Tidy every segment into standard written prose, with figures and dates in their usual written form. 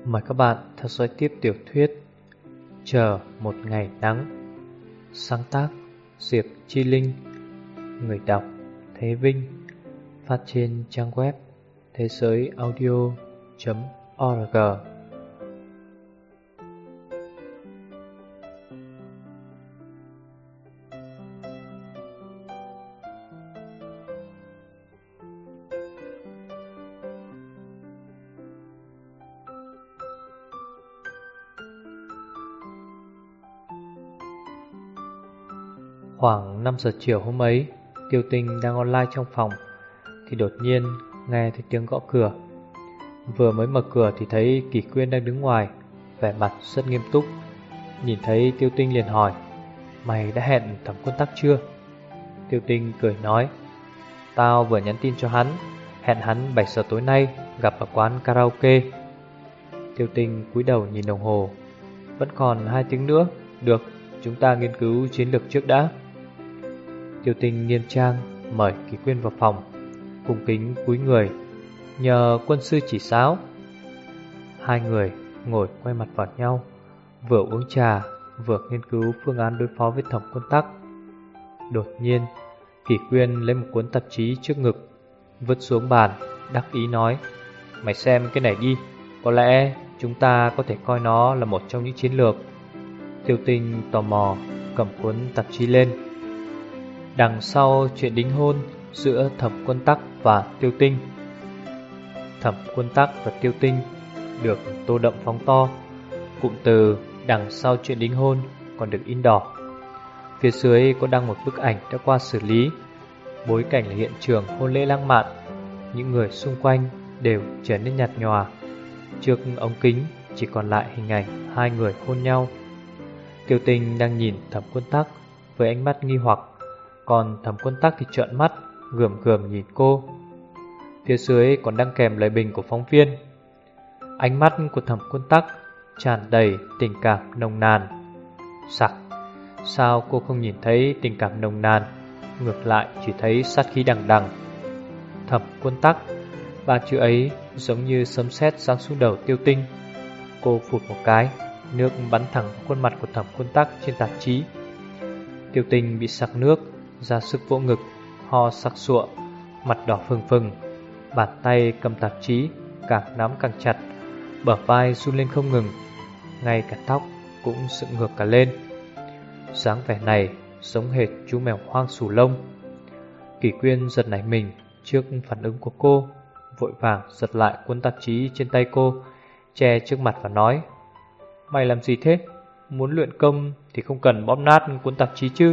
Mời các bạn theo dõi tiếp tiểu thuyết Chờ một ngày nắng, sáng tác Diệp Chi Linh, người đọc Thế Vinh, phát trên trang web thế giới audio.org. Khoảng 5 giờ chiều hôm ấy, Tiêu Tinh đang online trong phòng thì đột nhiên nghe thấy tiếng gõ cửa. Vừa mới mở cửa thì thấy Kỷ Quyên đang đứng ngoài, vẻ mặt rất nghiêm túc. Nhìn thấy Tiêu Tinh liền hỏi: "Mày đã hẹn Thẩm Quân Tắc chưa?" Tiêu Tinh cười nói: "Tao vừa nhắn tin cho hắn, hẹn hắn 7 giờ tối nay gặp ở quán karaoke." Tiêu Tinh cúi đầu nhìn đồng hồ: "Vẫn còn 2 tiếng nữa, được, chúng ta nghiên cứu chiến lược trước đã." Tiêu Tinh nghiêm trang mời Kỷ Quyên vào phòng, cung kính cúi người: "Nhờ quân sư chỉ giáo." Hai người ngồi quay mặt vào nhau, vừa uống trà vừa nghiên cứu phương án đối phó với Thẩm Quân Tắc. Đột nhiên, Kỷ Quyên lấy một cuốn tạp chí trước ngực, vứt xuống bàn, đắc ý nói: "Mày xem cái này đi, có lẽ chúng ta có thể coi nó là một trong những chiến lược." Tiêu Tinh tò mò cầm cuốn tạp chí lên. Đằng sau chuyện đính hôn giữa Thẩm Quân Tắc và Tiêu Tinh. Thẩm Quân Tắc và Tiêu Tinh được tô đậm phóng to. Cụm từ đằng sau chuyện đính hôn còn được in đỏ. Phía dưới có đăng một bức ảnh đã qua xử lý. Bối cảnh là hiện trường hôn lễ lãng mạn. Những người xung quanh đều trở nên nhạt nhòa. Trước ống kính chỉ còn lại hình ảnh hai người hôn nhau. Tiêu Tinh đang nhìn Thẩm Quân Tắc với ánh mắt nghi hoặc, còn Thẩm Quân Tắc thì trợn mắt, gườm gườm nhìn cô. Phía dưới còn đăng kèm lời bình của phóng viên. Ánh mắt của Thẩm Quân Tắc tràn đầy tình cảm nồng nàn. Sặc, sao cô không nhìn thấy tình cảm nồng nàn, ngược lại chỉ thấy sát khí đằng đằng. Thẩm Quân Tắc, ba chữ ấy giống như sấm sét giáng xuống đầu Tiêu Tinh. Cô phụt một cái, nước bắn thẳng vào khuôn mặt của Thẩm Quân Tắc trên tạp chí. Tiêu Tinh bị sặc nước, ra sức vỗ ngực, ho sặc sụa, mặt đỏ phừng phừng. Bàn tay cầm tạp chí càng nắm càng chặt, bờ vai run lên không ngừng, ngay cả tóc cũng dựng ngược cả lên. Dáng vẻ này giống hệt chú mèo hoang xù lông. Kỷ Quyên giật nảy mình trước phản ứng của cô, vội vàng giật lại cuốn tạp chí trên tay cô, che trước mặt và nói: "Mày làm gì thế? Muốn luyện công thì không cần bóp nát cuốn tạp chí chứ."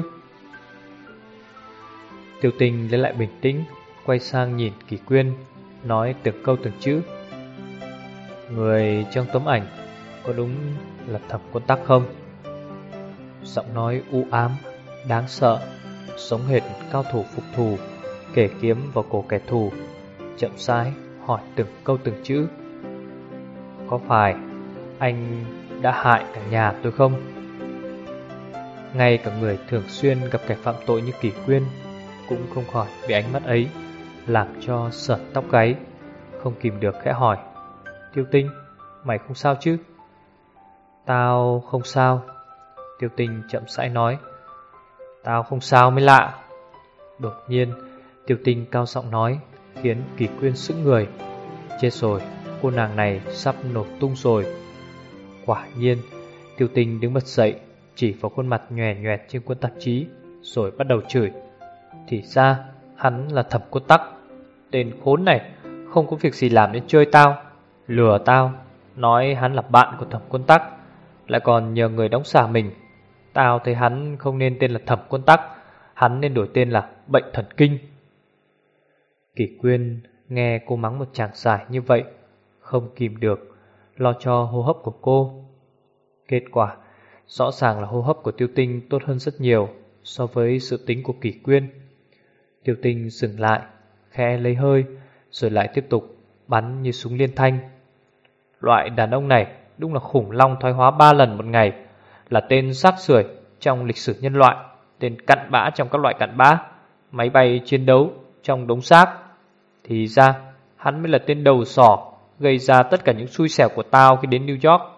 Tiêu Tinh lấy lại bình tĩnh, quay sang nhìn Kỷ Quyên, nói từng câu từng chữ: "Người trong tấm ảnh có đúng là Thẩm Quân Tắc không?" Giọng nói u ám, đáng sợ, giống hệt cao thủ phục thù kể kiếm vào cổ kẻ thù, chậm rãi hỏi từng câu từng chữ: "Có phải anh đã hại cả nhà tôi không?" Ngay cả người thường xuyên gặp kẻ phạm tội như Kỷ Quyên cũng không khỏi bị ánh mắt ấy làm cho sởn tóc gáy, không kìm được khẽ hỏi: "Tiêu Tinh, mày không sao chứ?" "Tao không sao." Tiêu Tinh chậm rãi nói: "Tao không sao mới lạ." Đột nhiên Tiêu Tinh cao giọng nói, khiến Kỷ Quyên sững người. Chết rồi, cô nàng này sắp nổ tung rồi. Quả nhiên, Tiêu Tinh đứng bật dậy, chỉ vào khuôn mặt nhòe nhòe trên cuốn tạp chí, rồi bắt đầu chửi: "Thì ra hắn là Thẩm Quân Tắc. Tên khốn này không có việc gì làm đến chơi tao, lừa tao, nói hắn là bạn của Thẩm Quân Tắc, lại còn nhờ người đóng giả mình. Tao thấy hắn không nên tên là Thẩm Quân Tắc, hắn nên đổi tên là Bệnh Thần Kinh." Kỷ Quyên nghe cô mắng một tràng dài như vậy, không kìm được, lo cho hô hấp của cô. Kết quả rõ ràng là hô hấp của Tiêu Tinh tốt hơn rất nhiều so với dự tính của Kỷ Quyên. Tiêu Tinh dừng lại, khẽ lấy hơi, rồi lại tiếp tục bắn như súng liên thanh: "Loại đàn ông này đúng là khủng long thoái hóa 3 lần một ngày, là tên rác rưởi trong lịch sử nhân loại, tên cặn bã trong các loại cặn bã, máy bay chiến đấu trong đống xác. Thì ra hắn mới là tên đầu sỏ, gây ra tất cả những xui xẻo của tao khi đến New York.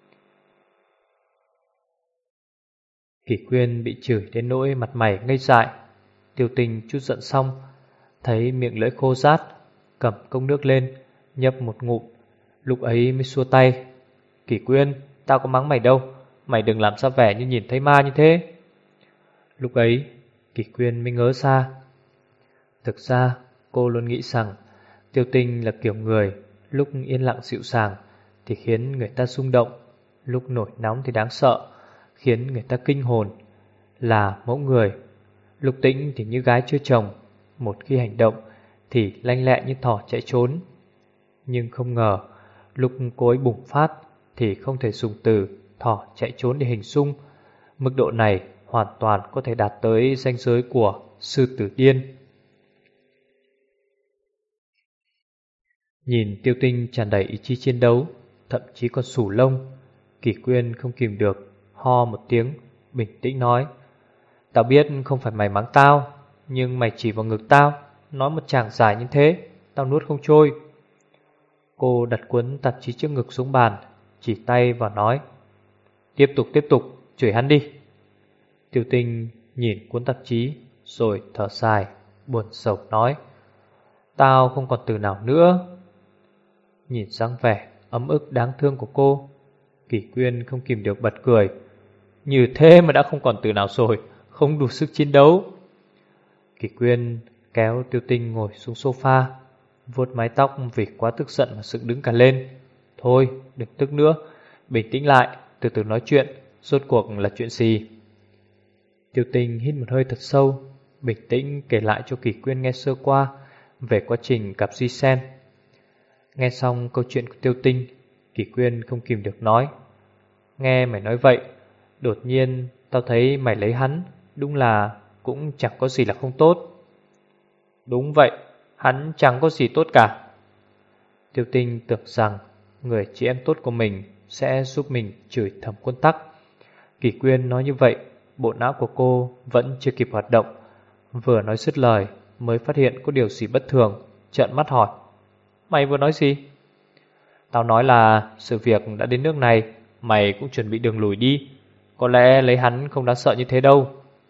Kỷ Quyên bị chửi đến nỗi mặt mày ngây dại. Tiêu Tinh chút giận xong, thấy miệng lưỡi khô rát, cầm cốc nước lên, nhấp một ngụm, lúc ấy mới xua tay. Kỷ Quyên, tao có mắng mày đâu, mày đừng làm ra vẻ như nhìn thấy ma như thế. Lúc ấy, Kỷ Quyên mới ngớ ra. Thực ra, cô luôn nghĩ rằng Tiêu Tinh là kiểu người lúc yên lặng dịu dàng thì khiến người ta rung động, lúc nổi nóng thì đáng sợ, khiến người ta kinh hồn. Là mẫu người, lúc tĩnh thì như gái chưa chồng, một khi hành động thì lanh lẹ như thỏ chạy trốn. Nhưng không ngờ, lúc cô ấy bùng phát thì không thể dùng từ thỏ chạy trốn để hình dung. Mức độ này hoàn toàn có thể đạt tới ranh giới của sư tử điên. Nhìn Tiêu Tinh tràn đầy ý chí chiến đấu, thậm chí còn sủ lông, Kỷ Quyên không kìm được, ho một tiếng, bình tĩnh nói: Tao biết không phải mày mắng tao, nhưng mày chỉ vào ngực tao, nói một tràng dài như thế, tao nuốt không trôi. Cô đặt cuốn tạp chí trước ngực xuống bàn, chỉ tay và nói: tiếp tục, chửi hắn đi. Tiêu Tinh nhìn cuốn tạp chí, rồi thở dài, buồn rầu nói: tao không còn từ nào nữa. Nhìn dáng vẻ ấm ức đáng thương của cô, Kỷ Quyên không kìm được bật cười. Như thế mà đã không còn từ nào rồi, không đủ sức chiến đấu. Kỷ Quyên kéo Tiêu Tinh ngồi xuống sofa, vuốt mái tóc vì quá tức giận mà dựng đứng cả lên. Thôi, đừng tức nữa, bình tĩnh lại, từ từ nói chuyện, rốt cuộc là chuyện gì? Tiêu Tinh hít một hơi thật sâu, bình tĩnh kể lại cho Kỷ Quyên nghe sơ qua về quá trình gặp Duy Sen. Nghe xong câu chuyện của Tiêu Tinh, Kỷ Quyên không kìm được nói: nghe mày nói vậy, đột nhiên tao thấy mày lấy hắn, đúng là cũng chẳng có gì là không tốt. Đúng vậy, hắn chẳng có gì tốt cả. Tiêu Tinh tưởng rằng người chị em tốt của mình sẽ giúp mình chửi Thẩm Quân Tắc. Kỷ Quyên nói như vậy, bộ não của cô vẫn chưa kịp hoạt động. Vừa nói dứt lời mới phát hiện có điều gì bất thường, trợn mắt hỏi: mày vừa nói gì? Tao nói là sự việc đã đến nước này, mày cũng chuẩn bị đường lùi đi. Có lẽ lấy hắn không đáng sợ như thế đâu.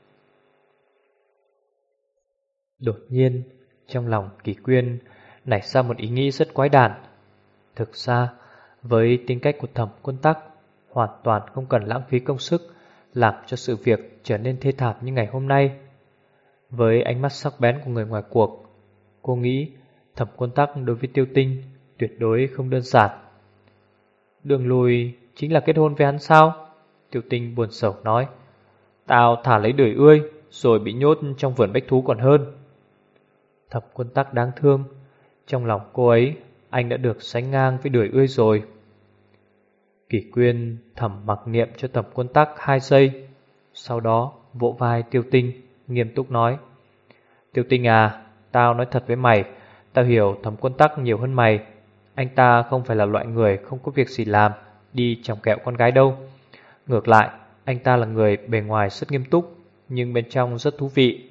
Đột nhiên trong lòng Kỷ Quyên nảy ra một ý nghĩ rất quái đản. Thực ra với tính cách của Thẩm Quân Tắc, hoàn toàn không cần lãng phí công sức làm cho sự việc trở nên thê thảm như ngày hôm nay. Với ánh mắt sắc bén của người ngoài cuộc, cô nghĩ Thẩm Quân Tắc đối với Tiêu Tinh tuyệt đối không đơn giản. Đường lùi chính là kết hôn với hắn sao? Tiêu Tinh buồn rầu nói: tao thả lấy đuổi ươi rồi bị nhốt trong vườn bách thú còn hơn. Thẩm Quân Tắc đáng thương, trong lòng cô ấy anh đã được sánh ngang với đuổi ươi rồi. Kỷ Quyên thầm mặc niệm cho Thẩm Quân Tắc 2 giây, sau đó vỗ vai Tiêu Tinh, nghiêm túc nói: Tiêu Tinh à, tao nói thật với mày, tao hiểu Thẩm Quân Tắc nhiều hơn mày. Anh ta không phải là loại người không có việc gì làm đi chòng kẹo con gái đâu. Ngược lại, anh ta là người bề ngoài rất nghiêm túc, nhưng bên trong rất thú vị.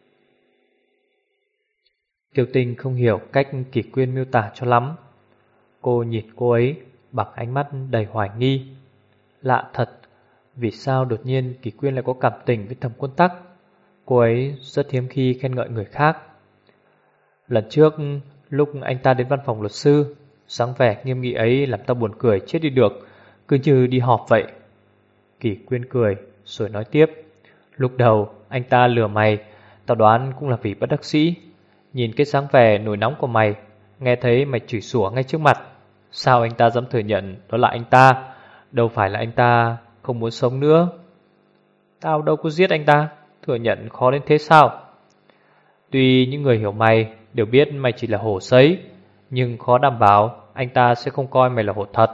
Tiêu Tinh không hiểu cách Kỷ Quyên miêu tả cho lắm. Cô nhìn cô ấy bằng ánh mắt đầy hoài nghi. Lạ thật, vì sao đột nhiên Kỷ Quyên lại có cảm tình với Thẩm Quân Tắc? Cô ấy rất hiếm khi khen ngợi người khác. Lần trước lúc anh ta đến văn phòng luật sư, dáng vẻ nghiêm nghị ấy làm tao buồn cười chết đi được, cứ như đi họp vậy. Kỷ Quyên cười rồi nói tiếp: lúc đầu anh ta lừa mày, tao đoán cũng là vì bất đắc dĩ. Nhìn cái dáng vẻ nổi nóng của mày, nghe thấy mày chửi sủa ngay trước mặt, sao anh ta dám thừa nhận đó là anh ta? Đâu phải là anh ta không muốn sống nữa. Tao đâu có giết anh ta, thừa nhận khó đến thế sao? Tuy những người hiểu mày đều biết mày chỉ là hổ sấy, nhưng khó đảm bảo anh ta sẽ không coi mày là hổ thật.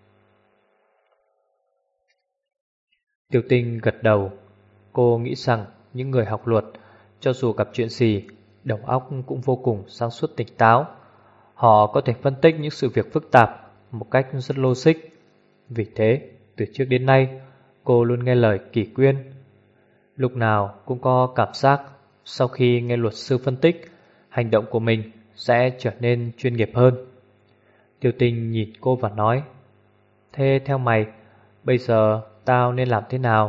Tiêu Tinh gật đầu. Cô nghĩ rằng những người học luật, cho dù gặp chuyện gì, đầu óc cũng vô cùng sáng suốt tỉnh táo. Họ có thể phân tích những sự việc phức tạp một cách rất logic. Vì thế, từ trước đến nay, cô luôn nghe lời Kỷ Quyên. Lúc nào cũng có cảm giác sau khi nghe luật sư phân tích, hành động của mình sẽ trở nên chuyên nghiệp hơn. Tiêu Tinh nhìn cô và nói: Thế theo mày, bây giờ tao nên làm thế nào?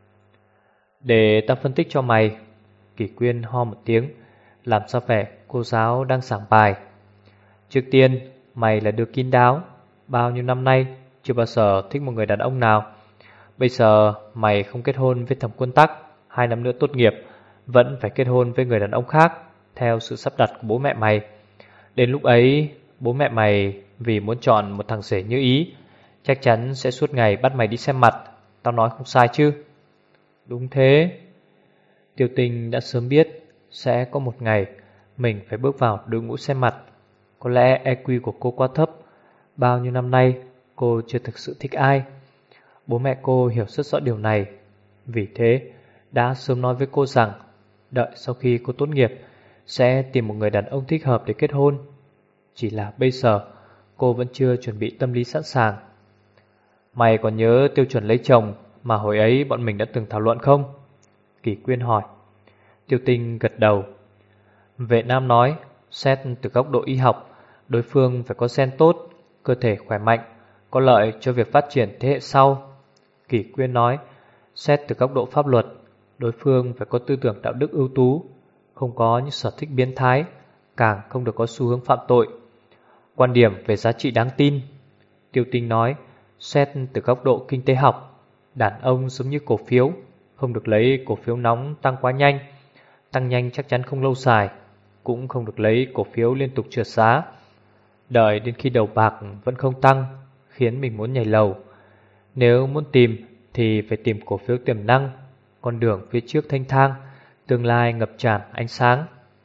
Để tao phân tích cho mày. Kỷ Quyên ho một tiếng, làm ra vẻ cô giáo đang giảng bài. Trước tiên, mày là đứa kín đáo, bao nhiêu năm nay chưa bao giờ thích một người đàn ông nào. Bây giờ mày không kết hôn với Thẩm Quân Tắc, 2 năm nữa tốt nghiệp vẫn phải kết hôn với người đàn ông khác theo sự sắp đặt của bố mẹ mày. Đến lúc ấy, bố mẹ mày vì muốn chọn một thằng rể như ý, chắc chắn sẽ suốt ngày bắt mày đi xem mặt. Tao nói không sai chứ? Đúng thế. Tiêu Tinh đã sớm biết sẽ có một ngày mình phải bước vào đội ngũ xem mặt. Có lẽ EQ của cô quá thấp, bao nhiêu năm nay cô chưa thực sự thích ai. Bố mẹ cô hiểu rất rõ điều này, vì thế đã sớm nói với cô rằng đợi sau khi cô tốt nghiệp sẽ tìm một người đàn ông thích hợp để kết hôn. Chỉ là bây giờ cô vẫn chưa chuẩn bị tâm lý sẵn sàng. Mày còn nhớ tiêu chuẩn lấy chồng mà hồi ấy bọn mình đã từng thảo luận không? Kỷ Quyên hỏi. Tiêu Tinh gật đầu. Vệ Nam nói, xét từ góc độ y học, đối phương phải có gen tốt, cơ thể khỏe mạnh, có lợi cho việc phát triển thế hệ sau. Kỷ Quyên nói, xét từ góc độ pháp luật, đối phương phải có tư tưởng đạo đức ưu tú, không có những sở thích biến thái, càng không được có xu hướng phạm tội. Quan điểm về giá trị đáng tin. Tiêu Tinh nói, xét từ góc độ kinh tế học, đàn ông giống như cổ phiếu, không được lấy cổ phiếu nóng tăng quá nhanh. Tăng nhanh chắc chắn không lâu dài, cũng không được lấy cổ phiếu liên tục trượt giá. Đợi đến khi đầu bạc vẫn không tăng, khiến mình muốn nhảy lầu. Nếu muốn tìm thì phải tìm cổ phiếu tiềm năng, con đường phía trước thanh thang, tương lai ngập tràn ánh sáng.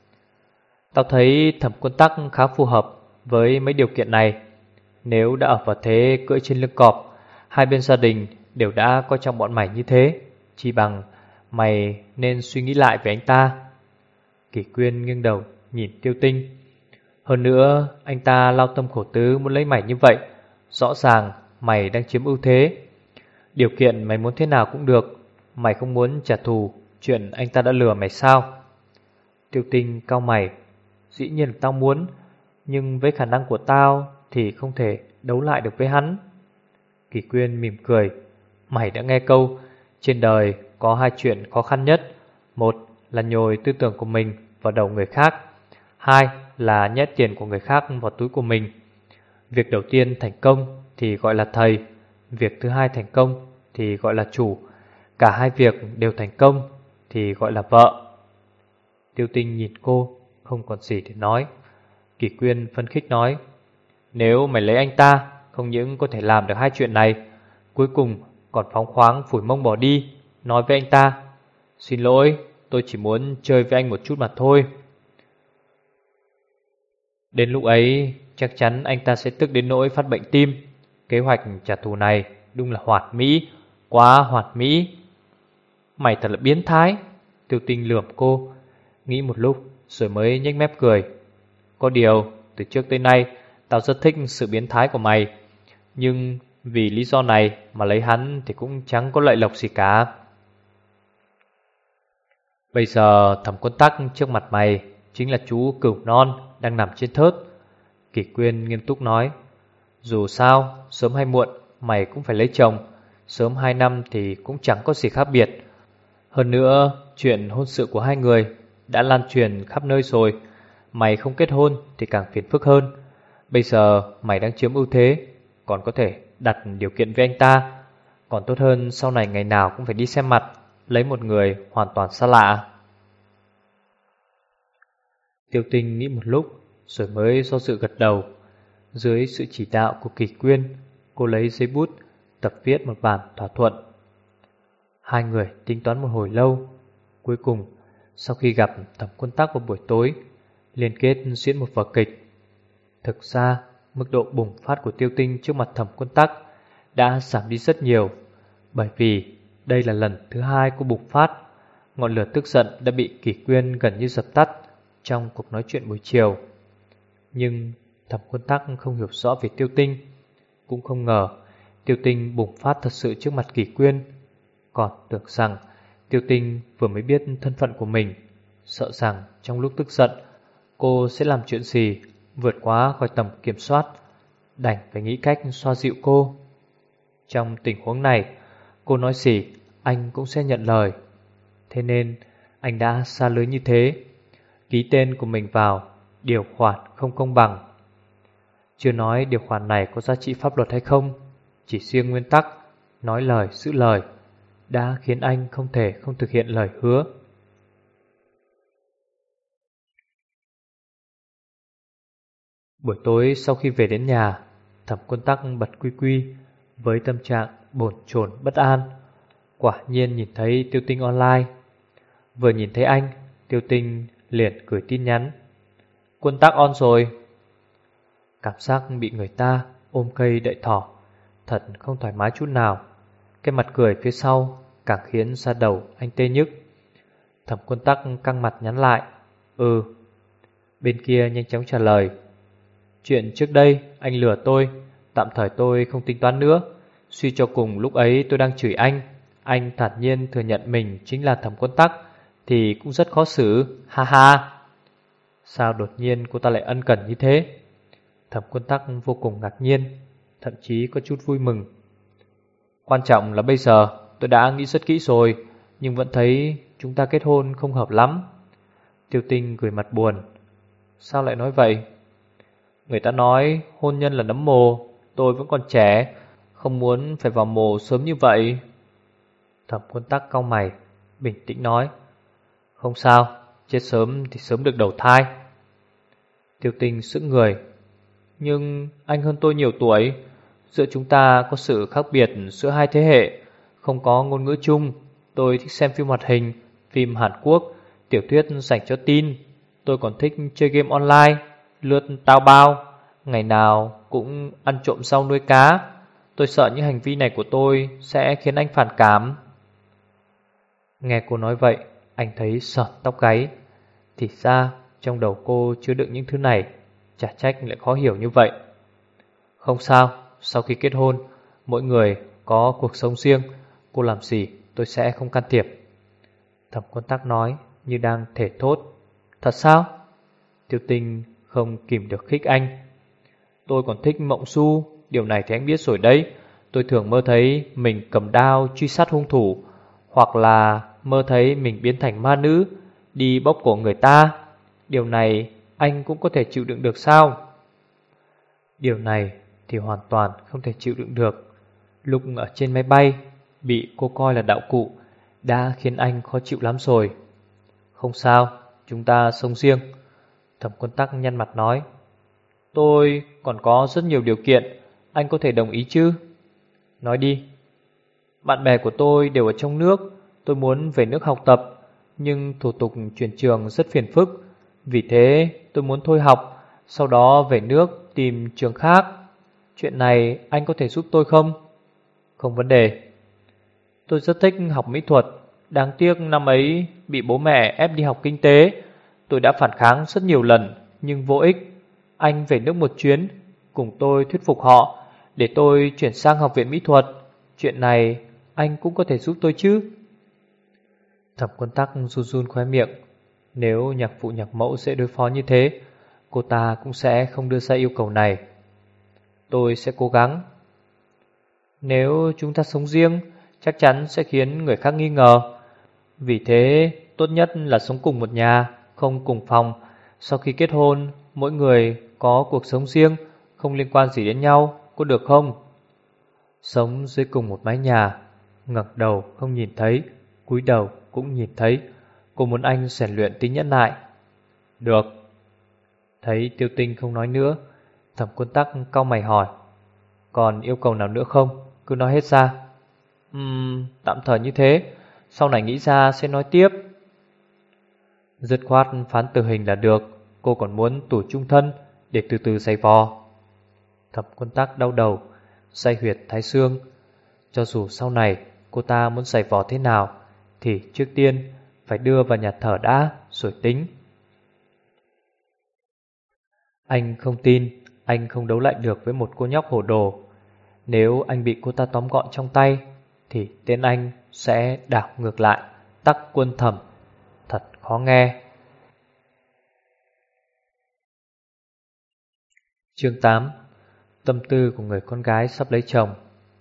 Tao thấy Thẩm Quân Tắc khá phù hợp với mấy điều kiện này. Nếu đã ở vào thế cưỡi trên lưng cọp, hai bên gia đình đều đã coi trọng bọn mày như thế, chỉ bằng mày nên suy nghĩ lại về anh ta. Kỷ Quyên nghiêng đầu nhìn Tiêu Tinh. Hơn nữa, anh ta lao tâm khổ tứ muốn lấy mày như vậy, rõ ràng mày đang chiếm ưu thế. Điều kiện mày muốn thế nào cũng được. Mày không muốn trả thù chuyện anh ta đã lừa mày sao? Tiêu Tinh cau mày. Dĩ nhiên là tao muốn, nhưng với khả năng của tao thì không thể đấu lại được với hắn. Kỷ Quyên mỉm cười. Mày đã nghe câu trên đời có hai chuyện khó khăn nhất. Một là nhồi tư tưởng của mình vào đầu người khác. Hai là nhét tiền của người khác vào túi của mình. Việc đầu tiên thành công thì gọi là thầy, việc thứ hai thành công thì gọi là chủ. Cả hai việc đều thành công thì gọi là vợ. Tiêu Tinh nhìn cô, không còn gì để nói. Kỷ Quyên phấn khích nói, nếu mày lấy anh ta, không những có thể làm được hai chuyện này, cuối cùng còn phóng khoáng phủi mông bỏ đi, nói với anh ta, xin lỗi, tôi chỉ muốn chơi với anh một chút mà thôi. Đến lúc ấy, chắc chắn anh ta sẽ tức đến nỗi phát bệnh tim. Kế hoạch trả thù này đúng là hoạt mỹ, quá hoạt mỹ. Mày thật là biến thái. Tiêu Tinh lườm cô, nghĩ một lúc rồi mới nhếch mép cười. Có điều, từ trước tới nay tao rất thích sự biến thái của mày, nhưng vì lý do này mà lấy hắn thì cũng chẳng có lợi lộc gì cả. Bây giờ Thẩm Quân Tắc trước mặt mày chính là chú cừu non đang nằm trên thớt. Kỷ Quyên nghiêm túc nói, dù sao sớm hay muộn mày cũng phải lấy chồng. Sớm 2 năm thì cũng chẳng có gì khác biệt. Hơn nữa, chuyện hôn sự của hai người đã lan truyền khắp nơi rồi. Mày không kết hôn thì càng phiền phức hơn. Bây giờ mày đang chiếm ưu thế, còn có thể đặt điều kiện với anh ta. Còn tốt hơn sau này ngày nào cũng phải đi xem mặt, lấy một người hoàn toàn xa lạ. Tiêu Tinh nghĩ một lúc rồi mới do dự gật đầu. Dưới sự chỉ đạo của Kỷ Quyên, cô lấy giấy bút tập viết một bản thỏa thuận. Hai người tính toán một hồi lâu. Cuối cùng, sau khi gặp Thẩm Quân Tắc vào buổi tối, liên kết diễn một vở kịch. Thực ra, mức độ bùng phát của Tiêu Tinh trước mặt Thẩm Quân Tắc đã giảm đi rất nhiều, bởi vì đây là lần thứ hai cô bùng phát. Ngọn lửa tức giận đã bị Kỷ Quyên gần như dập tắt trong cuộc nói chuyện buổi chiều. Nhưng Thẩm Quân Tắc không hiểu rõ về Tiêu Tinh, cũng không ngờ Tiêu Tinh bùng phát thật sự trước mặt Kỷ Quyên. Còn tưởng rằng Tiêu Tinh vừa mới biết thân phận của mình, sợ rằng trong lúc tức giận cô sẽ làm chuyện gì vượt quá khỏi tầm kiểm soát. đành phải nghĩ cách xoa dịu cô. Trong tình huống này, cô nói gì anh cũng sẽ nhận lời. Thế nên anh đã xa lưới như thế, ký tên của mình vào điều khoản không công bằng. Chưa nói điều khoản này có giá trị pháp luật hay không, chỉ riêng nguyên tắc nói lời giữ lời đã khiến anh không thể không thực hiện lời hứa. Buổi tối sau khi về đến nhà, Thẩm Quân Tắc bật quy quy với tâm trạng bồn chồn bất an. Quả nhiên nhìn thấy Tiêu Tinh online. Vừa nhìn thấy anh, Tiêu Tinh liền gửi tin nhắn: Quân Tắc on rồi. Cảm giác bị người ta ôm cây đợi thỏ thật không thoải mái chút nào. Cái mặt cười phía sau càng khiến da đầu anh tê nhức. Thẩm Quân Tắc căng mặt nhắn lại: Ừ. Bên kia nhanh chóng trả lời: Chuyện trước đây anh lừa tôi, tạm thời tôi không tính toán nữa. Suy cho cùng lúc ấy tôi đang chửi anh thản nhiên thừa nhận mình chính là Thẩm Quân Tắc thì cũng rất khó xử, ha ha. Sao đột nhiên cô ta lại ân cần như thế? Thẩm Quân Tắc vô cùng ngạc nhiên, thậm chí có chút vui mừng. Quan trọng là bây giờ tôi đã nghĩ rất kỹ rồi, nhưng vẫn thấy chúng ta kết hôn không hợp lắm. Tiêu Tinh gửi mặt buồn: Sao lại nói vậy? Người ta nói hôn nhân là nấm mồ, tôi vẫn còn trẻ, không muốn phải vào mồ sớm như vậy. Thẩm Quân Tắc cau mày, bình tĩnh nói: Không sao, chết sớm thì sớm được đầu thai. Tiêu Tinh sững người: Nhưng anh hơn tôi nhiều tuổi, giữa chúng ta có sự khác biệt giữa hai thế hệ, không có ngôn ngữ chung. Tôi thích xem phim hoạt hình, phim Hàn Quốc, tiểu thuyết dành cho teen. Tôi còn thích chơi game online, lướt tao bao, ngày nào cũng ăn trộm rau nuôi cá. Tôi sợ những hành vi này của tôi sẽ khiến anh phản cảm. Nghe cô nói vậy, anh thấy sởn tóc gáy. Thì ra trong đầu cô chứa đựng những thứ này, chả trách lại khó hiểu như vậy. Không sao, sau khi kết hôn, mỗi người có cuộc sống riêng, cô làm gì tôi sẽ không can thiệp. Thẩm Quân Tắc nói như đang thể thốt: Thật sao? Tiêu Tinh không kìm được khích anh: Tôi còn thích Mộng Du, điều này thì anh biết rồi đấy. Tôi thường mơ thấy mình cầm đao truy sát hung thủ, hoặc là mơ thấy mình biến thành ma nữ, đi bóp cổ người ta. Điều này anh cũng có thể chịu đựng được sao? Điều này thì hoàn toàn không thể chịu đựng được. Lúc ở trên máy bay, bị cô coi là đạo cụ đã khiến anh khó chịu lắm rồi. Không sao, chúng ta sống riêng. Thẩm Quân Tắc nhăn mặt nói: Tôi còn có rất nhiều điều kiện, anh có thể đồng ý chứ? Nói đi. Bạn bè của tôi đều ở trong nước, tôi muốn về nước học tập, nhưng thủ tục chuyển trường rất phiền phức. Vì thế tôi muốn thôi học, sau đó về nước tìm trường khác. Chuyện này anh có thể giúp tôi không? Không vấn đề. Tôi rất thích học mỹ thuật, đáng tiếc năm ấy bị bố mẹ ép đi học kinh tế. Tôi đã phản kháng rất nhiều lần nhưng vô ích. Anh về nước một chuyến, cùng tôi thuyết phục họ để tôi chuyển sang học viện mỹ thuật. Chuyện này anh cũng có thể giúp tôi chứ? Thẩm Quân Tắc run run khóe miệng. Nếu nhạc phụ nhạc mẫu sẽ đối phó như thế, cô ta cũng sẽ không đưa ra yêu cầu này. Tôi sẽ cố gắng. Nếu chúng ta sống riêng, chắc chắn sẽ khiến người khác nghi ngờ. Vì thế tốt nhất là sống cùng một nhà, không cùng phòng. Sau khi kết hôn, mỗi người có cuộc sống riêng, không liên quan gì đến nhau, có được không? Sống dưới cùng một mái nhà, ngẩng đầu không nhìn thấy, cúi đầu cũng nhìn thấy. Cô muốn anh rèn luyện tính nhẫn nại. Được. Thấy Tiêu Tinh không nói nữa, Thẩm Quân Tắc cau mày hỏi: Còn yêu cầu nào nữa không? Cứ nói hết ra. Tạm thời như thế, sau này nghĩ ra sẽ nói tiếp. Dứt khoát phán tử hình là được. Cô còn muốn tù chung thân để từ từ giày vò. Thẩm Quân Tắc đau đầu, day huyệt thái xương. Cho dù sau này cô ta muốn giày vò thế nào thì trước tiên phải đưa vào nhà thờ đã rồi tính. Anh không tin anh không đấu lại được với một cô nhóc hồ đồ. Nếu anh bị cô ta tóm gọn trong tay thì tên anh sẽ đảo ngược lại, tắc quân thẩm. Thật khó nghe. Chương 8. tâm tư của người con gái sắp lấy chồng.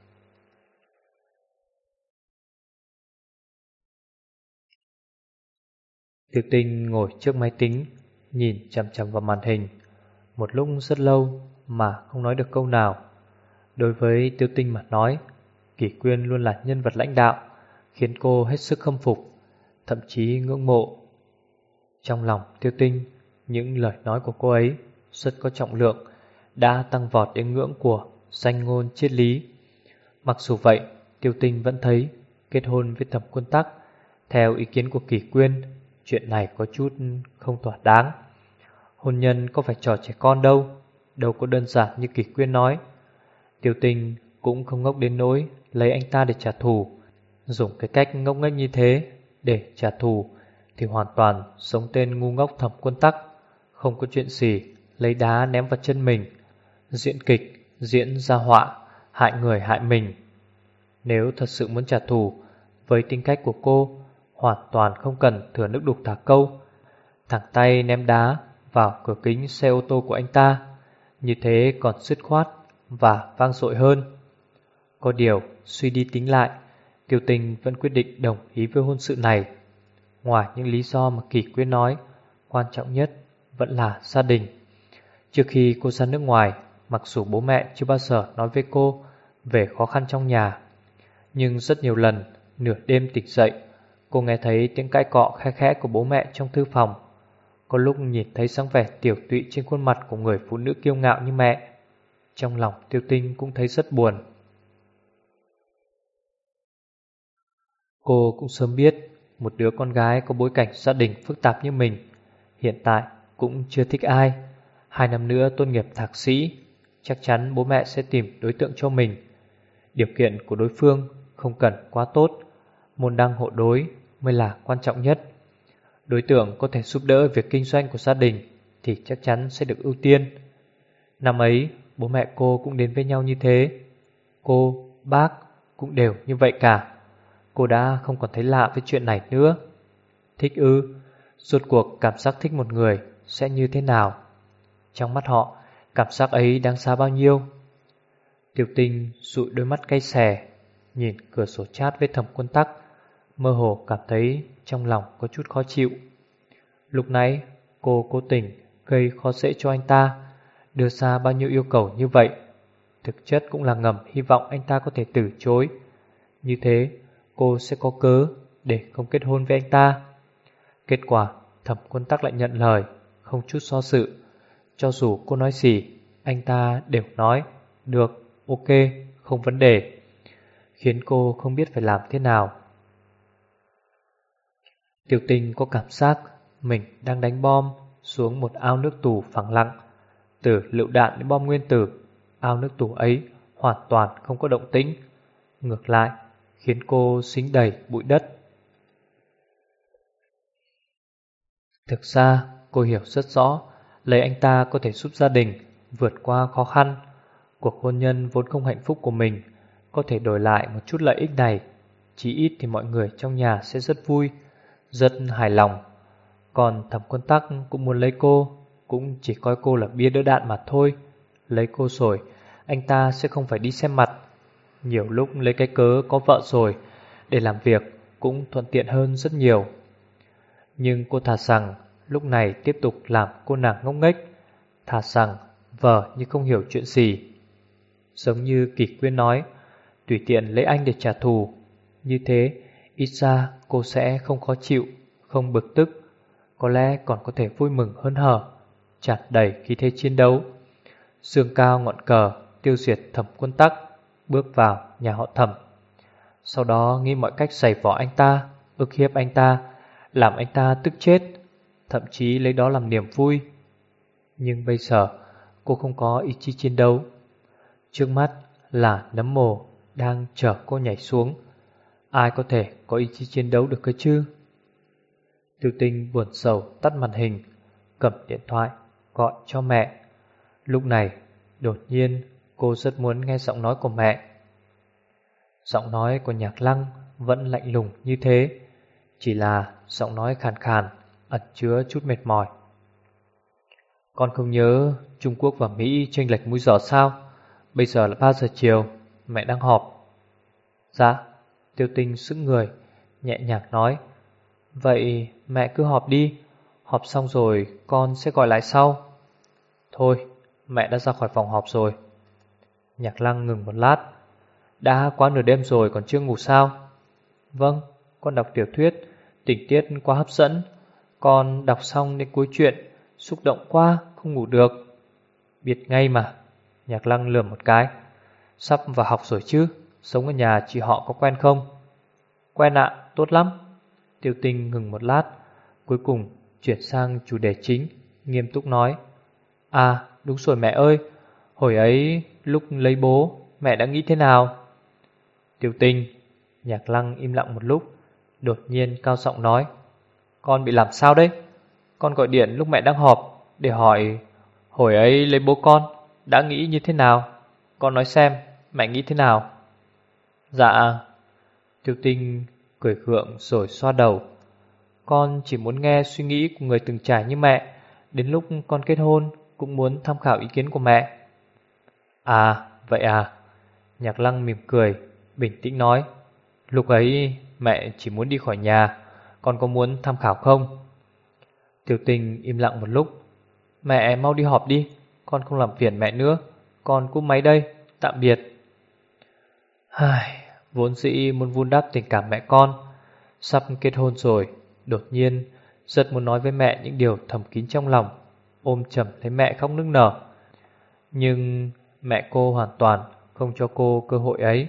Tiêu Tinh ngồi trước máy tính, nhìn chằm chằm vào màn hình một lúc rất lâu mà không nói được câu nào. Đối với Tiêu Tinh mà nói, Kỷ Quyên luôn là nhân vật lãnh đạo, khiến cô hết sức khâm phục, thậm chí ngưỡng mộ. Trong lòng Tiêu Tinh, những lời nói của cô ấy rất có trọng lượng, đã tăng vọt đến ngưỡng của danh ngôn triết lý. Mặc dù vậy, Tiêu Tinh vẫn thấy kết hôn với Thẩm Quân Tắc, theo ý kiến của Kỷ Quyên, chuyện này có chút không thỏa đáng. Hôn nhân có phải trò trẻ con đâu, đâu có đơn giản như Kỷ Quyên nói. Tiêu Tinh cũng không ngốc đến nỗi lấy anh ta để trả thù. Dùng cái cách ngốc nghếch như thế để trả thù thì hoàn toàn giống tên ngu ngốc Thẩm Quân Tắc, không có chuyện gì lấy đá ném vào chân mình, diễn kịch, diễn ra họa, hại người hại mình. Nếu thật sự muốn trả thù, với tính cách của cô, hoàn toàn không cần thừa nước đục thả câu, thẳng tay ném đá vào cửa kính xe ô tô của anh ta. Như thế còn dứt khoát và vang dội hơn. Có điều suy đi tính lại, Tiêu Tinh vẫn quyết định đồng ý với hôn sự này. Ngoài những lý do mà Kỷ Quyên nói, quan trọng nhất vẫn là gia đình. Trước khi cô ra nước ngoài, mặc dù bố mẹ chưa bao giờ nói với cô về khó khăn trong nhà, nhưng rất nhiều lần nửa đêm tỉnh dậy, cô nghe thấy tiếng cãi cọ khe khẽ của bố mẹ trong thư phòng. Có lúc nhìn thấy dáng vẻ tiểu tụy trên khuôn mặt của người phụ nữ kiêu ngạo như mẹ, trong lòng Tiêu Tinh cũng thấy rất buồn. Cô cũng sớm biết một đứa con gái có bối cảnh gia đình phức tạp như mình hiện tại cũng chưa thích ai. 2 năm nữa tốt nghiệp thạc sĩ, chắc chắn bố mẹ sẽ tìm đối tượng cho mình. Điều kiện của đối phương không cần quá tốt, môn đăng hộ đối mới là quan trọng nhất. Đối tượng có thể giúp đỡ việc kinh doanh của gia đình thì chắc chắn sẽ được ưu tiên. Năm ấy bố mẹ cô cũng đến với nhau như thế, cô, bác cũng đều như vậy cả. Cô đã không còn thấy lạ với chuyện này nữa. Thích ư? Rốt cuộc cảm giác thích một người sẽ như thế nào? Trong mắt họ, cảm giác ấy đáng giá bao nhiêu? Tiêu Tinh dụi đôi mắt cay xè, nhìn cửa sổ chat với Thẩm Quân Tắc, mơ hồ cảm thấy trong lòng có chút khó chịu. Lúc nãy cô cố tình gây khó dễ cho anh ta, đưa ra bao nhiêu yêu cầu như vậy, thực chất cũng là ngầm hy vọng anh ta có thể từ chối. Như thế cô sẽ có cớ để không kết hôn với anh ta. Kết quả Thẩm Quân Tắc lại nhận lời, không chút do dự. Cho dù cô nói gì, anh ta đều nói được, ok, không vấn đề, khiến cô không biết phải làm thế nào. Tiêu Tinh có cảm giác mình đang đánh bom xuống một ao nước tù phẳng lặng. Từ lựu đạn đến bom nguyên tử, ao nước tù ấy hoàn toàn không có động tĩnh, ngược lại khiến cô dính đầy bụi đất. Thực ra cô hiểu rất rõ, lấy anh ta có thể giúp gia đình vượt qua khó khăn. Cuộc hôn nhân vốn không hạnh phúc của mình có thể đổi lại một chút lợi ích này, chí ít thì mọi người trong nhà sẽ rất vui, rất hài lòng. Còn Thẩm Quân Tắc cũng muốn lấy cô, cũng chỉ coi cô là bia đỡ đạn mà thôi. Lấy cô rồi, anh ta sẽ không phải đi xem mặt. Nhiều lúc lấy cái cớ có vợ rồi để làm việc cũng thuận tiện hơn rất nhiều. Nhưng cô thà rằng lúc này tiếp tục làm cô nàng ngốc nghếch, thà rằng vờ như không hiểu chuyện gì. Giống như Kỷ Quyên nói, tùy tiện lấy anh để trả thù. Như thế ít ra cô sẽ không khó chịu, không bực tức, có lẽ còn có thể vui mừng hớn hở, tràn đầy khí thế chiến đấu. Dương cao ngọn cờ tiêu diệt Thẩm Quân Tắc, bước vào nhà họ Thẩm. Sau đó nghĩ mọi cách giày vò anh ta, ức hiếp anh ta, làm anh ta tức chết, thậm chí lấy đó làm niềm vui. Nhưng bây giờ cô không có ý chí chiến đấu. Trước mắt là nấm mồ đang chở cô nhảy xuống. Ai có thể có ý chí chiến đấu được cơ chứ? Tiêu Tinh buồn sầu tắt màn hình, cầm điện thoại gọi cho mẹ. Lúc này đột nhiên cô rất muốn nghe giọng nói của mẹ. Giọng nói của Nhạc Lăng vẫn lạnh lùng như thế, chỉ là giọng nói khàn khàn, ẩn chứa chút mệt mỏi. Con không nhớ Trung Quốc và Mỹ chênh lệch múi giờ sao? Bây giờ là 3 giờ chiều, mẹ đang họp. Dạ. Tiêu Tinh sững người, nhẹ nhàng nói. Vậy mẹ cứ họp đi, họp xong rồi con sẽ gọi lại sau. Thôi, mẹ đã ra khỏi phòng họp rồi. Nhạc Lăng ngừng một lát. Đã quá nửa đêm rồi còn chưa ngủ sao? Vâng, con đọc tiểu thuyết, tình tiết quá hấp dẫn. Con đọc xong đến cuối chuyện, xúc động quá, không ngủ được. Biết ngay mà. Nhạc Lăng lườm một cái. Sắp vào học rồi chứ, sống ở nhà chị họ có quen không? Quen ạ, tốt lắm. Tiêu Tinh ngừng một lát, cuối cùng chuyển sang chủ đề chính, nghiêm túc nói. À, đúng rồi mẹ ơi, hồi ấy lúc lấy bố, mẹ đã nghĩ thế nào? Tiêu Tinh. Nhạc Lăng im lặng một lúc, đột nhiên cao giọng nói. Con bị làm sao đấy? Con gọi điện lúc mẹ đang họp để hỏi hồi ấy lấy bố con đã nghĩ như thế nào? Con nói xem mẹ nghĩ thế nào? Dạ. Tiêu Tinh cười gượng rồi xoa đầu. Con chỉ muốn nghe suy nghĩ của người từng trải như mẹ. Đến lúc con kết hôn cũng muốn tham khảo ý kiến của mẹ. À, vậy à. Nhạc Lăng mỉm cười, bình tĩnh nói. Lúc ấy mẹ chỉ muốn đi khỏi nhà, con có muốn tham khảo không? Tiêu Tinh im lặng một lúc. Mẹ mau đi họp đi, con không làm phiền mẹ nữa. Con cúp máy đây, tạm biệt. Vốn dĩ muốn vun đắp tình cảm mẹ con, sắp kết hôn rồi, đột nhiên rất muốn nói với mẹ những điều thầm kín trong lòng, ôm chầm lấy mẹ khóc nức nở. Nhưng mẹ cô hoàn toàn không cho cô cơ hội ấy.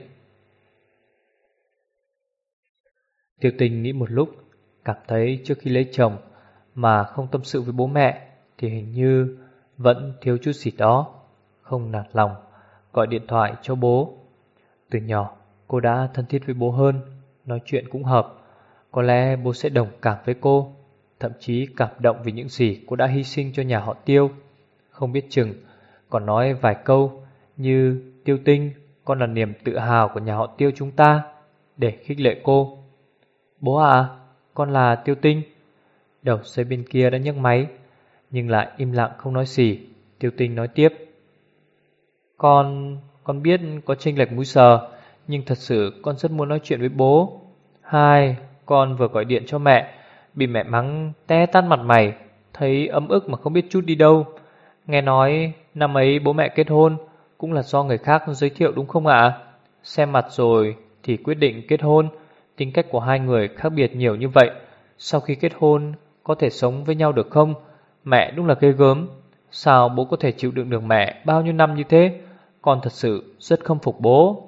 Tiêu Tinh nghĩ một lúc, cảm thấy trước khi lấy chồng mà không tâm sự với bố mẹ thì hình như vẫn thiếu chút gì đó, không nản lòng gọi điện thoại cho bố. Từ nhỏ cô đã thân thiết với bố hơn, nói chuyện cũng hợp. Có lẽ bố sẽ đồng cảm với cô, thậm chí cảm động vì những gì cô đã hy sinh cho nhà họ Tiêu. Không biết chừng còn nói vài câu như Tiêu Tinh, con là niềm tự hào của nhà họ Tiêu chúng ta, để khích lệ cô. Bố à, con là Tiêu Tinh. Đầu dây bên kia đã nhấc máy, nhưng lại im lặng không nói gì. Tiêu Tinh nói tiếp. Con biết có chênh lệch múi giờ, nhưng thật sự con rất muốn nói chuyện với bố. Con vừa gọi điện cho mẹ, bị mẹ mắng té tát mặt mày, thấy ấm ức mà không biết chút đi đâu. Nghe nói năm ấy bố mẹ kết hôn cũng là do người khác giới thiệu đúng không ạ? Xem mặt rồi thì quyết định kết hôn. Tính cách của hai người khác biệt nhiều như vậy, sau khi kết hôn có thể sống với nhau được không? Mẹ đúng là ghê gớm. Sao bố có thể chịu đựng được mẹ bao nhiêu năm như thế? Con thật sự rất khâm phục bố.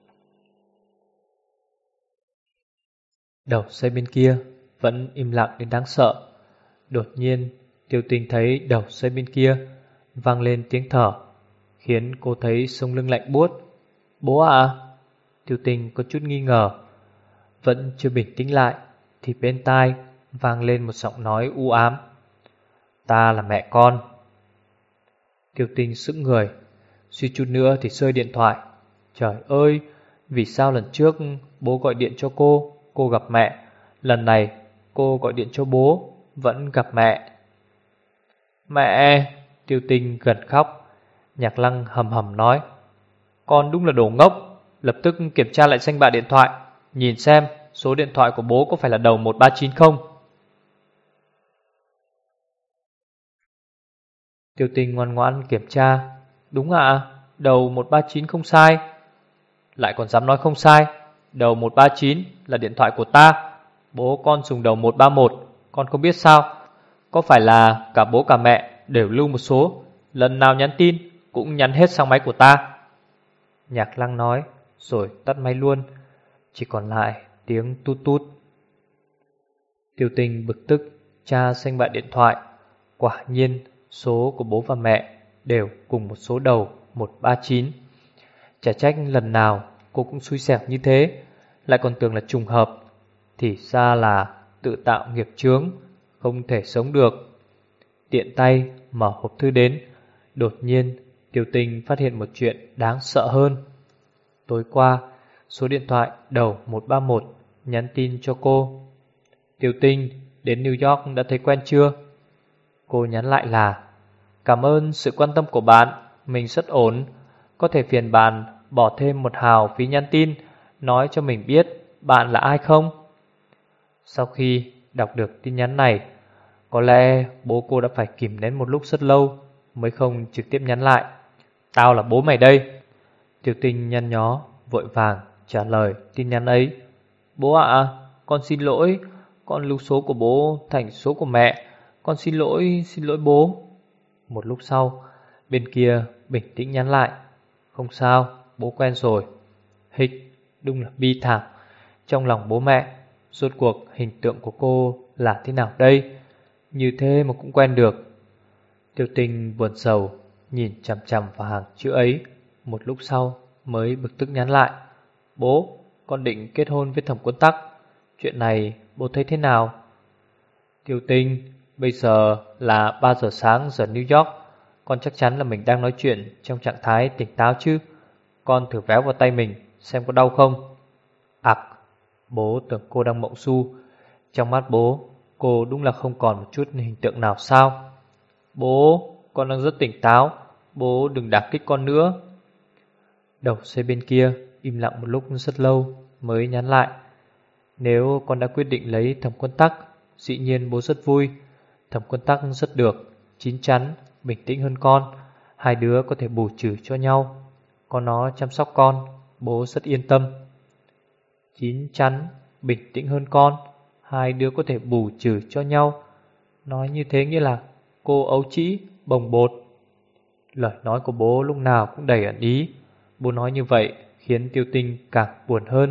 Đầu dây bên kia vẫn im lặng đến đáng sợ. Đột nhiên Tiêu Tinh thấy đầu dây bên kia vang lên tiếng thở, khiến cô thấy sống lưng lạnh buốt. Bố à? Tiêu Tinh có chút nghi ngờ. Vẫn chưa bình tĩnh lại thì bên tai vang lên một giọng nói u ám. Ta là mẹ con. Tiêu Tinh sững người, suýt chút nữa thì rơi điện thoại. Trời ơi, vì sao lần trước bố gọi điện cho cô gặp mẹ. Lần này cô gọi điện cho bố, vẫn gặp mẹ. Mẹ! Tiêu Tinh gần khóc. Nhạc Lăng hầm hầm nói. Con đúng là đồ ngốc. Lập tức kiểm tra lại danh bạ điện thoại, nhìn xem số điện thoại của bố có phải là đầu 139 không. Tiêu Tinh ngoan ngoãn kiểm tra. Đúng ạ, đầu 139 không sai. Lại còn dám nói không sai. Đầu 139 là điện thoại của ta. Bố con dùng đầu 131. Con không biết sao, có phải là cả bố cả mẹ đều lưu một số, lần nào nhắn tin cũng nhắn hết sang máy của ta. Nhạc Lăng nói rồi tắt máy luôn, chỉ còn lại tiếng tút tút. Tiêu Tinh bực tức tra danh bạ điện thoại. Quả nhiên số của bố và mẹ đều cùng một số đầu 139. Chả trách lần nào cô cũng xui xẻo như thế, lại còn tưởng là trùng hợp. Thì ra là tự tạo nghiệp chướng, không thể sống được. Tiện tay mở hộp thư đến, đột nhiên Tiêu Tinh phát hiện một chuyện đáng sợ hơn. Tối qua, số điện thoại đầu 131 nhắn tin cho cô. Tiêu Tinh, đến New York đã thấy quen chưa? Cô nhắn lại là: cảm ơn sự quan tâm của bạn, mình rất ổn. có thể phiền bạn bỏ thêm 1 hào phí nhắn tin, nói cho mình biết bạn là ai không? Sau khi đọc được tin nhắn này, có lẽ bố cô đã phải kìm nén một lúc rất lâu mới không trực tiếp nhắn lại. Tao là bố mày đây. Tiêu Tinh nhăn nhó vội vàng trả lời tin nhắn ấy. Bố ạ, con xin lỗi, con lưu số của bố thành số của mẹ. Con xin lỗi bố. Một lúc sau, bên kia bình tĩnh nhắn lại. Không sao, bố quen rồi. Hịch, đúng là bi thảm. Trong lòng bố mẹ, rốt cuộc hình tượng của cô là thế nào đây? Như thế mà cũng quen được. Tiêu Tinh buồn sầu nhìn chằm chằm vào hàng chữ ấy. Một lúc sau mới bực tức nhắn lại. Bố, con định kết hôn với Thẩm Quân Tắc. Chuyện này bố thấy thế nào? Tiêu Tinh, bây giờ là 3 giờ sáng giờ New York. Con chắc chắn là mình đang nói chuyện trong trạng thái tỉnh táo chứ. Con thử véo vào tay mình xem có đau không. Ặc, bố tưởng cô đang mộng su. Trong mắt bố, cô đúng là không còn một chút hình tượng nào sao? Bố, con đang rất tỉnh táo. Bố đừng đả kích con nữa. Đầu dây bên kia im lặng một lúc rất lâu mới nhắn lại. Nếu con đã quyết định lấy Thẩm Quân Tắc, dĩ nhiên bố rất vui. Thẩm Quân Tắc rất được, chín chắn, bình tĩnh hơn con. Hai đứa có thể bù trừ cho nhau. Có nó chăm sóc con, bố rất yên tâm. Chín chắn, bình tĩnh hơn con. Hai đứa có thể bù trừ cho nhau. Nói như thế nghĩa là cô ấu trĩ, bồng bột. Lời nói của bố lúc nào cũng đầy ẩn ý. Bố nói như vậy khiến Tiêu Tinh càng buồn hơn.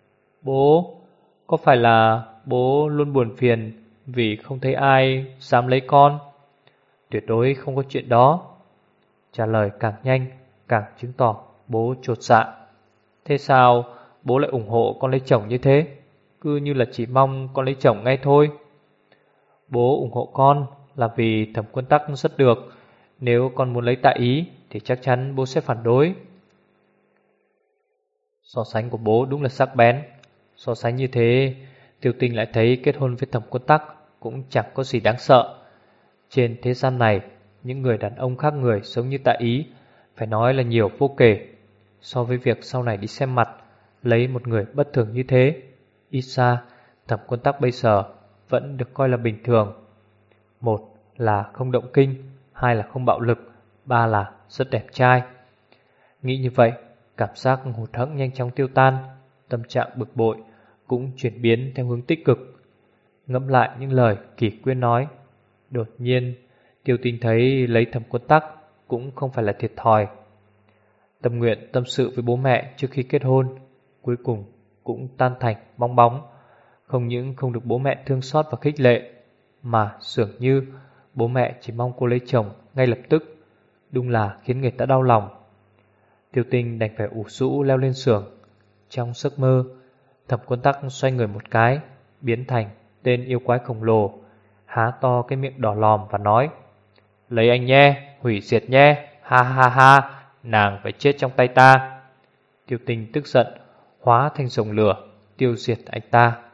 Bố, có phải là bố luôn buồn phiền vì không thấy ai dám lấy con? Tuyệt đối không có chuyện đó. Trả lời càng nhanh càng chứng tỏ bố chột dạ. Thế sao bố lại ủng hộ con lấy chồng như thế? Cứ như là chỉ mong con lấy chồng ngay thôi. Bố ủng hộ con là vì Thẩm Quân Tắc rất được. Nếu con muốn lấy Tạ Ý thì chắc chắn bố sẽ phản đối. So sánh của bố đúng là sắc bén. So sánh như thế, Tiêu Tinh lại thấy kết hôn với Thẩm Quân Tắc cũng chẳng có gì đáng sợ. Trên thế gian này, những người đàn ông khác người sống như Tạ Ý phải nói là nhiều vô kể. So với việc sau này đi xem mặt, lấy một người bất thường như thế, ít ra Thẩm Quân Tắc bây giờ vẫn được coi là bình thường. Một là không động kinh, hai là không bạo lực, ba là rất đẹp trai. Nghĩ như vậy, cảm giác hụt hẫng nhanh chóng tiêu tan, tâm trạng bực bội cũng chuyển biến theo hướng tích cực. Ngẫm lại những lời Kỷ Quyên nói, đột nhiên Tiêu Tinh thấy lấy Thẩm Quân Tắc cũng không phải là thiệt thòi. Tâm nguyện tâm sự với bố mẹ trước khi kết hôn cuối cùng cũng tan thành bong bóng. Không những không được bố mẹ thương xót và khích lệ, mà dường như bố mẹ chỉ mong cô lấy chồng ngay lập tức. Đúng là khiến người ta đau lòng. Tiêu Tinh đành phải ủ rũ leo lên giường. Trong giấc mơ, Thẩm Quân Tắc xoay người một cái, biến thành tên yêu quái khổng lồ, há to cái miệng đỏ lòm và nói: lấy anh nhé, hủy diệt nhé, ha ha ha, nàng phải chết trong tay ta. Tiêu Tinh tức giận, hóa thành dòng lửa, tiêu diệt anh ta.